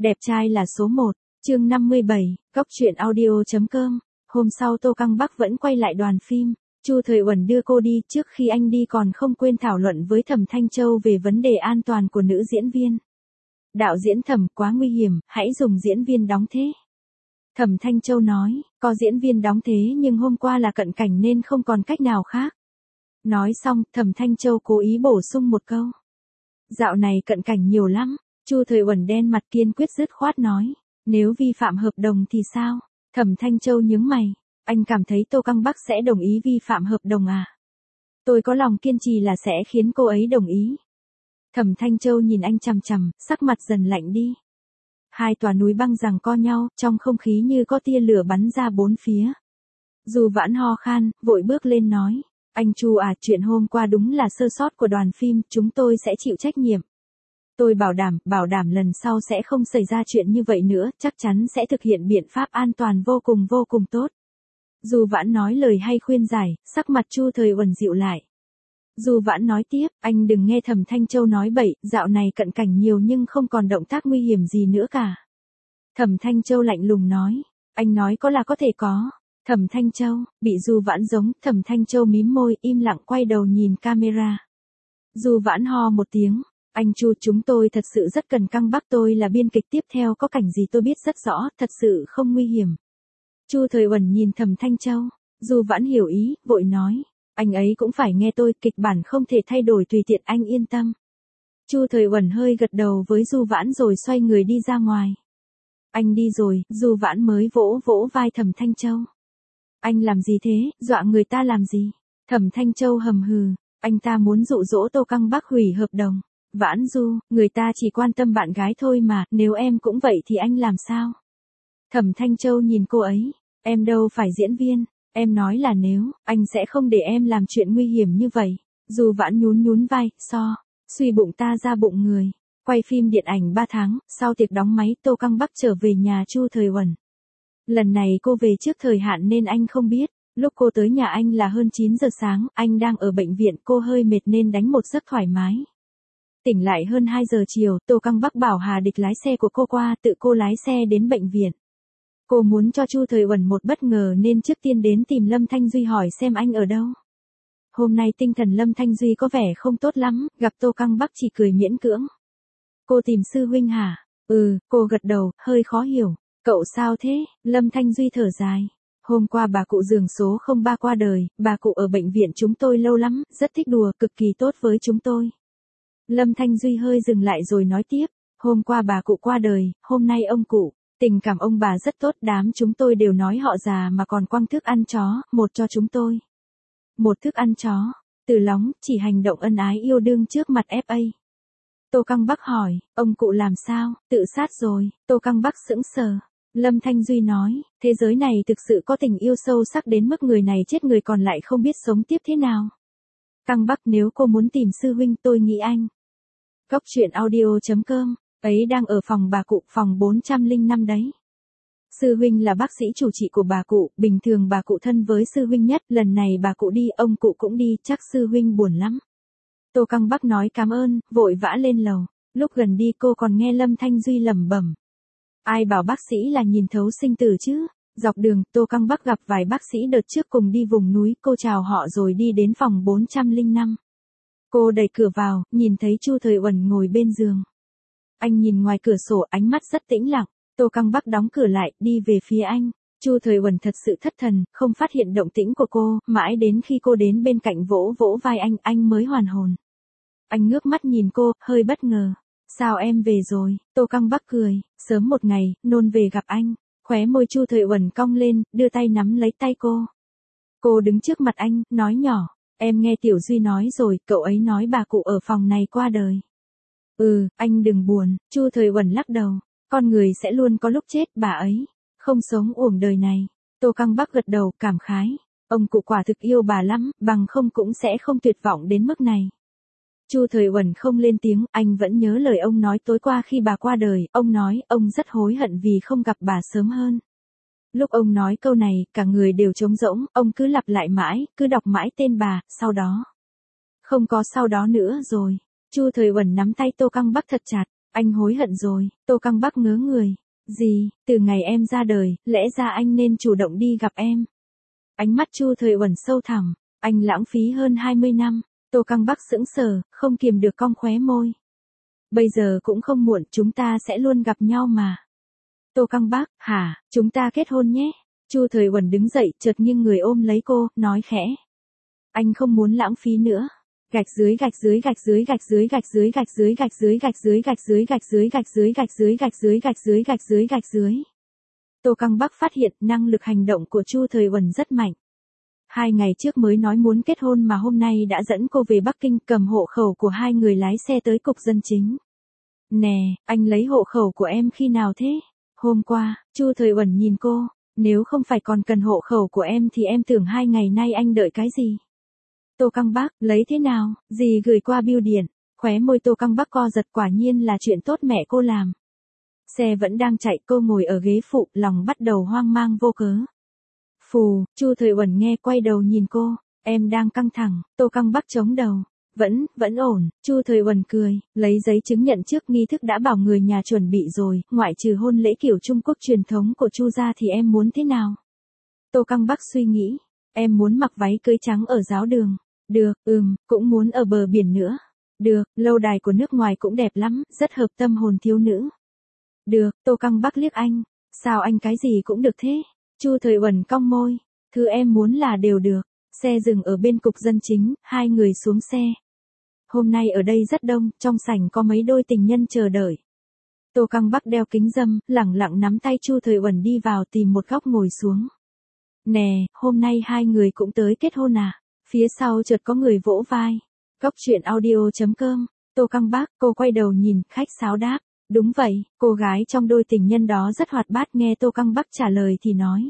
Đẹp trai là số 1, chương 57, Góc truyện audio.com. Hôm sau Tô Căng Bắc vẫn quay lại đoàn phim, Chu Thời Uẩn đưa cô đi, trước khi anh đi còn không quên thảo luận với Thẩm Thanh Châu về vấn đề an toàn của nữ diễn viên. Đạo diễn Thẩm, quá nguy hiểm, hãy dùng diễn viên đóng thế. Thẩm Thanh Châu nói, có diễn viên đóng thế nhưng hôm qua là cận cảnh nên không còn cách nào khác. Nói xong, Thẩm Thanh Châu cố ý bổ sung một câu. Dạo này cận cảnh nhiều lắm. Chu Thời Uẩn đen mặt kiên quyết dứt khoát nói, nếu vi phạm hợp đồng thì sao? Thẩm Thanh Châu nhướng mày, anh cảm thấy Tô Căng Bắc sẽ đồng ý vi phạm hợp đồng à? Tôi có lòng kiên trì là sẽ khiến cô ấy đồng ý. Thẩm Thanh Châu nhìn anh chằm chằm, sắc mặt dần lạnh đi. Hai tòa núi băng giằng co nhau, trong không khí như có tia lửa bắn ra bốn phía. Du Vãn ho khan, vội bước lên nói, anh Chu à, chuyện hôm qua đúng là sơ sót của đoàn phim, chúng tôi sẽ chịu trách nhiệm. Tôi bảo đảm lần sau sẽ không xảy ra chuyện như vậy nữa, chắc chắn sẽ thực hiện biện pháp an toàn vô cùng tốt. Du Vãn nói lời hay khuyên giải, sắc mặt Chu Thời Uẩn dịu lại. Du Vãn nói tiếp, anh đừng nghe Thẩm Thanh Châu nói bậy, dạo này cận cảnh nhiều nhưng không còn động tác nguy hiểm gì nữa cả. Thẩm Thanh Châu lạnh lùng nói, anh nói có là có thể có. Thẩm Thanh Châu, bị Du Vãn giống, Thẩm Thanh Châu mím môi, im lặng quay đầu nhìn camera. Du Vãn ho một tiếng. Anh Chu, chúng tôi thật sự rất cần Căng Bắc, tôi là biên kịch tiếp theo, có cảnh gì tôi biết rất rõ, thật sự không nguy hiểm. Chu Thời Uẩn nhìn Thẩm Thanh Châu, Du Vãn hiểu ý, vội nói, anh ấy cũng phải nghe tôi, kịch bản không thể thay đổi tùy tiện, anh yên tâm. Chu Thời Uẩn hơi gật đầu với Du Vãn rồi xoay người đi ra ngoài. Anh đi rồi, Du Vãn mới vỗ vai Thẩm Thanh Châu. Anh làm gì thế, dọa người ta làm gì? Thẩm Thanh Châu hầm hừ, anh ta muốn dụ dỗ Tô Căng Bắc hủy hợp đồng. Vãn Du, người ta chỉ quan tâm bạn gái thôi mà, nếu em cũng vậy thì anh làm sao? Thẩm Thanh Châu nhìn cô ấy, em đâu phải diễn viên, em nói là nếu, anh sẽ không để em làm chuyện nguy hiểm như vậy. Du Vãn nhún vai, suy bụng ta ra bụng người. Quay phim điện ảnh 3 tháng, sau tiệc đóng máy Tô Căng Bắc trở về nhà Chu Thời Uẩn. Lần này cô về trước thời hạn nên anh không biết, lúc cô tới nhà anh là hơn 9 giờ sáng, anh đang ở bệnh viện, cô hơi mệt nên đánh một giấc thoải mái. Tỉnh lại hơn 2 giờ chiều, Tô Căng Bắc bảo Hà Địch lái xe của cô qua, tự cô lái xe đến bệnh viện. Cô muốn cho Chu Thời Uẩn một bất ngờ nên trước tiên đến tìm Lâm Thanh Duy hỏi xem anh ở đâu. Hôm nay tinh thần Lâm Thanh Duy có vẻ không tốt lắm, gặp Tô Căng Bắc chỉ cười miễn cưỡng. Cô tìm sư huynh hả? Cô gật đầu, hơi khó hiểu. Cậu sao thế? Lâm Thanh Duy thở dài. Hôm qua bà cụ giường số 03 qua đời, bà cụ ở bệnh viện chúng tôi lâu lắm, rất thích đùa, cực kỳ tốt với chúng tôi. Lâm Thanh Duy hơi dừng lại rồi nói tiếp, hôm qua bà cụ qua đời, hôm nay ông cụ, tình cảm ông bà rất tốt, đám chúng tôi đều nói họ già mà còn quăng thức ăn chó, một cho chúng tôi. Một thức ăn chó, Từ Lóng, chỉ hành động ân ái yêu đương trước mặt FA. Tô Căng Bắc hỏi, ông cụ làm sao, tự sát rồi, Tô Căng Bắc sững sờ. Lâm Thanh Duy nói, thế giới này thực sự có tình yêu sâu sắc đến mức người này chết người còn lại không biết sống tiếp thế nào. Căng Bắc, nếu cô muốn tìm sư huynh tôi nghĩ anh. Góc truyện audio.com, ấy đang ở phòng bà cụ, phòng 405 đấy. Sư huynh là bác sĩ chủ trị của bà cụ, bình thường bà cụ thân với sư huynh nhất, lần này bà cụ đi, ông cụ cũng đi, chắc sư huynh buồn lắm. Tô Căng Bắc nói cảm ơn, vội vã lên lầu, lúc gần đi cô còn nghe Lâm Thanh Duy lẩm bẩm. Ai bảo bác sĩ là nhìn thấu sinh tử chứ? Dọc đường, Tô Căng Bắc gặp vài bác sĩ đợt trước cùng đi vùng núi, cô chào họ rồi đi đến phòng 405. Cô đẩy cửa vào, nhìn thấy Chu Thời Uẩn ngồi bên giường. Anh nhìn ngoài cửa sổ, ánh mắt rất tĩnh lặng. Tô Căng Bắc đóng cửa lại, đi về phía anh. Chu Thời Uẩn thật sự thất thần, không phát hiện động tĩnh của cô, mãi đến khi cô đến bên cạnh vỗ vai anh mới hoàn hồn. Anh ngước mắt nhìn cô, hơi bất ngờ. Sao em về rồi? Tô Căng Bắc cười, sớm một ngày, nôn về gặp anh. Khóe môi Chu Thời Uẩn cong lên, đưa tay nắm lấy tay cô. Cô đứng trước mặt anh, nói nhỏ, em nghe Tiểu Duy nói rồi, cậu ấy nói bà cụ ở phòng này qua đời. Anh đừng buồn, Chu Thời Uẩn lắc đầu, con người sẽ luôn có lúc chết, bà ấy không sống uổng đời này. Tô Căng Bắc gật đầu, cảm khái, ông cụ quả thực yêu bà lắm, bằng không cũng sẽ không tuyệt vọng đến mức này. Chu Thời Uẩn không lên tiếng, anh vẫn nhớ lời ông nói tối qua khi bà qua đời, ông nói, ông rất hối hận vì không gặp bà sớm hơn. Lúc ông nói câu này, cả người đều trống rỗng, ông cứ lặp lại mãi, cứ đọc mãi tên bà, sau đó. Không có sau đó nữa rồi. Chu Thời Uẩn nắm tay Tô Căng Bắc thật chặt, Anh hối hận rồi, Tô Căng Bắc ngớ người. Gì, từ ngày em ra đời, lẽ ra anh nên chủ động đi gặp em. Ánh mắt Chu Thời Uẩn sâu thẳm, anh lãng phí hơn 20 năm. Tô Căng Bắc sững sờ, không kiềm được cong khóe môi. Bây giờ cũng không muộn, chúng ta sẽ luôn gặp nhau mà. Tô Căng Bắc, hả, chúng ta kết hôn nhé. Chu Thời Uẩn đứng dậy, chợt nghiêng người ôm lấy cô, nói khẽ. Anh không muốn lãng phí nữa. Gạch dưới gạch dưới gạch dưới gạch dưới gạch dưới gạch dưới gạch dưới gạch dưới gạch dưới gạch dưới gạch dưới gạch dưới gạch dưới gạch dưới gạch dưới gạch dưới. Tô Căng Bắc phát hiện năng lực hành động của Chu Thời Uẩn rất mạnh. 2 ngày trước mới nói muốn kết hôn mà hôm nay đã dẫn cô về Bắc Kinh, cầm hộ khẩu của hai người lái xe tới cục dân chính. Nè, anh lấy hộ khẩu của em khi nào thế? Hôm qua. Chu Thời Uẩn nhìn cô, nếu không phải còn cần hộ khẩu của em thì em tưởng 2 ngày nay anh đợi cái gì? Tô Căng Bắc, lấy thế nào, dì gửi qua bưu điện. Khóe môi Tô Căng Bắc co giật, quả nhiên là chuyện tốt mẹ cô làm. Xe vẫn đang chạy, cô ngồi ở ghế phụ, lòng bắt đầu hoang mang vô cớ. Phù, Chu Thời Uẩn nghe quay đầu nhìn cô, em đang căng thẳng. Tô Căng Bắc chống đầu. Vẫn ổn. Chu Thời Uẩn cười, lấy giấy chứng nhận trước nghi thức đã bảo người nhà chuẩn bị rồi, ngoại trừ hôn lễ kiểu Trung Quốc truyền thống của Chu gia thì em muốn thế nào? Tô Căng Bắc suy nghĩ, em muốn mặc váy cưới trắng ở giáo đường. Được, cũng muốn ở bờ biển nữa. Được, lâu đài của nước ngoài cũng đẹp lắm, rất hợp tâm hồn thiếu nữ. Được, Tô Căng Bắc liếc anh, sao anh cái gì cũng được thế? Chu Thời Uẩn cong môi, thứ em muốn là đều được. Xe dừng ở bên cục dân chính, hai người xuống xe. Hôm nay ở đây rất đông, trong sảnh có mấy đôi tình nhân chờ đợi. Tô Căng Bắc đeo kính râm, lẳng lặng nắm tay Chu Thời Uẩn đi vào tìm một góc ngồi xuống. Nè, hôm nay hai người cũng tới kết hôn à? Phía sau chợt có người vỗ vai. Góc chuyện audio.com. Tô Căng Bắc, cô quay đầu nhìn, khách sáo đáp. Đúng vậy, cô gái trong đôi tình nhân đó rất hoạt bát, nghe Tô Căng Bắc trả lời thì nói.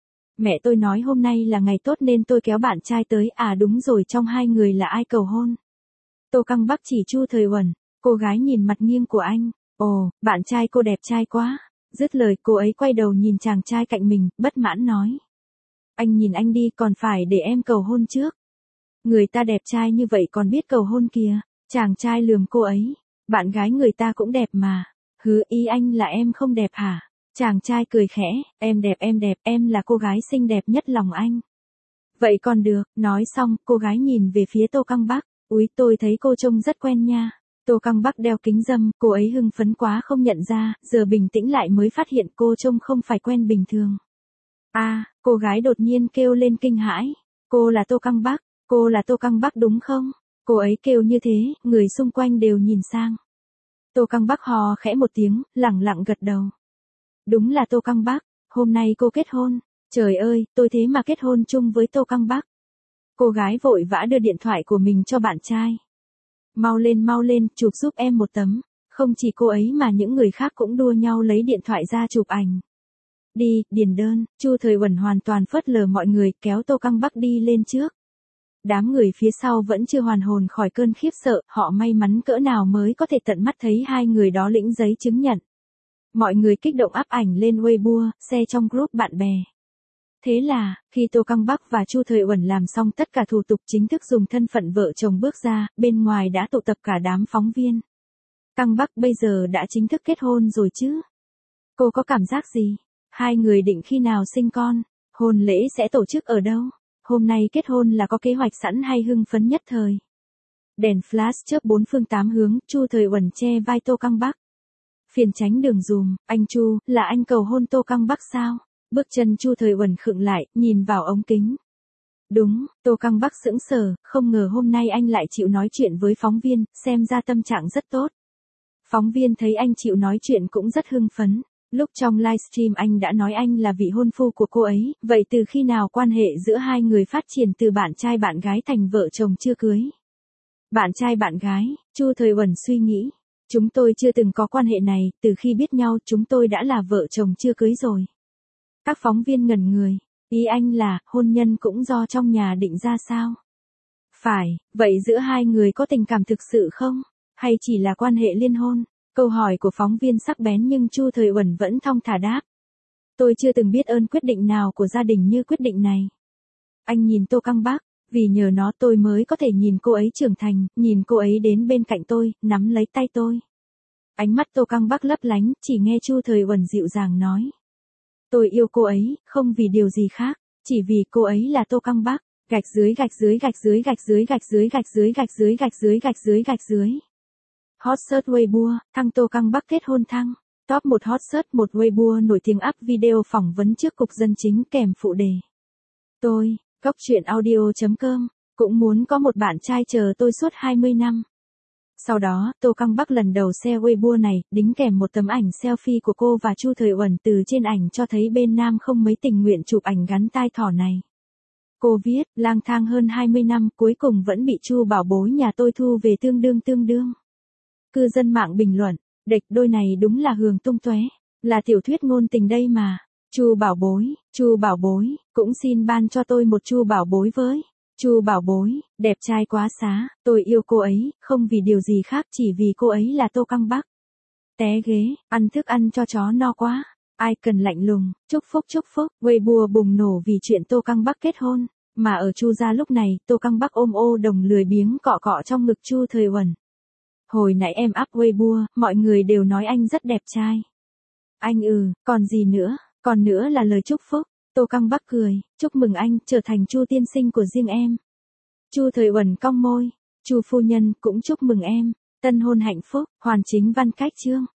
Mẹ tôi nói hôm nay là ngày tốt nên tôi kéo bạn trai tới, à đúng rồi, trong hai người là ai cầu hôn? Tô Căng Bắc chỉ Chu Thời Uẩn, cô gái nhìn mặt nghiêng của anh. Ồ, bạn trai cô đẹp trai quá. Dứt lời cô ấy quay đầu nhìn chàng trai cạnh mình, bất mãn nói. Anh nhìn anh đi, còn phải để em cầu hôn trước. Người ta đẹp trai như vậy còn biết cầu hôn kìa. Chàng trai lườm cô ấy. Bạn gái người ta cũng đẹp mà. Hứ, ý anh là em không đẹp hả? Chàng trai cười khẽ, em đẹp, em là cô gái xinh đẹp nhất lòng anh. Vậy còn được, nói xong, cô gái nhìn về phía Tô Căng Bắc. Úi, tôi thấy cô trông rất quen nha. Tô Căng Bắc đeo kính râm, cô ấy hưng phấn quá không nhận ra, giờ bình tĩnh lại mới phát hiện cô trông không phải quen bình thường. À, cô gái đột nhiên kêu lên kinh hãi. Cô là Tô Căng Bắc, cô là Tô Căng Bắc đúng không? Cô ấy kêu như thế, người xung quanh đều nhìn sang. Tô Căng Bắc hò khẽ một tiếng, lẳng lặng gật đầu. Đúng là Tô Căng Bắc, hôm nay cô kết hôn. Trời ơi, tôi thế mà kết hôn chung với Tô Căng Bắc. Cô gái vội vã đưa điện thoại của mình cho bạn trai. Mau lên, chụp giúp em một tấm. Không chỉ cô ấy mà những người khác cũng đua nhau lấy điện thoại ra chụp ảnh. Đi, điền đơn. Chu Thời Uẩn hoàn toàn phớt lờ mọi người, kéo Tô Căng Bắc đi lên trước. Đám người phía sau vẫn chưa hoàn hồn khỏi cơn khiếp sợ, họ may mắn cỡ nào mới có thể tận mắt thấy hai người đó lĩnh giấy chứng nhận. Mọi người kích động up ảnh lên Weibo, share trong group bạn bè. Thế là, khi Tô Căng Bắc và Chu Thời Uẩn làm xong tất cả thủ tục chính thức dùng thân phận vợ chồng bước ra, bên ngoài đã tụ tập cả đám phóng viên. Căng Bắc bây giờ đã chính thức kết hôn rồi chứ? Cô có cảm giác gì? Hai người định khi nào sinh con? Hôn lễ sẽ tổ chức ở đâu? Hôm nay kết hôn là có kế hoạch sẵn hay hưng phấn nhất thời? Đèn flash chớp bốn phương tám hướng, Chu Thời Uẩn che vai Tô Căng Bắc. Phiền tránh đường dùm, anh Chu, là anh cầu hôn Tô Căng Bắc sao? Bước chân Chu Thời Uẩn khựng lại, nhìn vào ống kính. Đúng, Tô Căng Bắc sững sờ, không ngờ hôm nay anh lại chịu nói chuyện với phóng viên, xem ra tâm trạng rất tốt. Phóng viên thấy anh chịu nói chuyện cũng rất hưng phấn. Lúc trong livestream anh đã nói anh là vị hôn phu của cô ấy, vậy từ khi nào quan hệ giữa hai người phát triển từ bạn trai bạn gái thành vợ chồng chưa cưới? Bạn trai bạn gái, Chu Thời Uẩn suy nghĩ. Chúng tôi chưa từng có quan hệ này, từ khi biết nhau chúng tôi đã là vợ chồng chưa cưới rồi. Các phóng viên ngẩn người, ý anh là, hôn nhân cũng do trong nhà định ra sao? Phải, vậy giữa hai người có tình cảm thực sự không? Hay chỉ là quan hệ liên hôn? Câu hỏi của phóng viên sắc bén nhưng Chu Thời Uẩn vẫn thong thả đáp. Tôi chưa từng biết ơn quyết định nào của gia đình như quyết định này. Anh nhìn Tô Căng Bắc, vì nhờ nó tôi mới có thể nhìn cô ấy trưởng thành, nhìn cô ấy đến bên cạnh tôi, nắm lấy tay tôi. Ánh mắt Tô Căng Bắc lấp lánh, chỉ nghe Chu Thời Uẩn dịu dàng nói. Tôi yêu cô ấy, không vì điều gì khác, chỉ vì cô ấy là Tô Căng Bắc. Gạch dưới gạch dưới gạch dưới gạch dưới gạch dưới gạch dưới gạch dưới gạch dưới gạch dưới gạch dưới. Hot search Weibo, thăng Tô Căng Bắc kết hôn thăng. Top 1 hot search một Weibo nổi tiếng up video phỏng vấn trước cục dân chính kèm phụ đề. Tôi, góc chuyện audio.com, cũng muốn có một bạn trai chờ tôi suốt 20 năm. Sau đó, Tô Căng Bắc lần đầu share Weibo này, đính kèm một tấm ảnh selfie của cô và Chu Thời Uẩn, từ trên ảnh cho thấy bên nam không mấy tình nguyện chụp ảnh gắn tai thỏ này. Cô viết, lang thang hơn 20 năm cuối cùng vẫn bị Chu bảo bối nhà tôi thu về tương đương. Cư dân mạng bình luận, địch đôi này đúng là hường tung tóe, là tiểu thuyết ngôn tình đây mà. Chu bảo bối, cũng xin ban cho tôi một Chu bảo bối với. Chu bảo bối, đẹp trai quá xá, tôi yêu cô ấy, không vì điều gì khác, chỉ vì cô ấy là Tô Căng Bắc. Té ghế, ăn thức ăn cho chó no quá. Ai cần lạnh lùng, chúc phúc, Weibo bùng nổ vì chuyện Tô Căng Bắc kết hôn. Mà ở Chu gia lúc này, Tô Căng Bắc ôm ô đồng lười biếng cọ cọ trong ngực Chu Thời Uẩn. Hồi nãy em up Weibo, mọi người đều nói anh rất đẹp trai. Anh còn gì nữa, còn nữa là lời chúc phúc. Tô Căng Bắc cười, chúc mừng anh trở thành Chu tiên sinh của riêng em. Chu Thời Uẩn cong môi, Chu phu nhân cũng chúc mừng em, tân hôn hạnh phúc. Hoàn chính văn cách chương.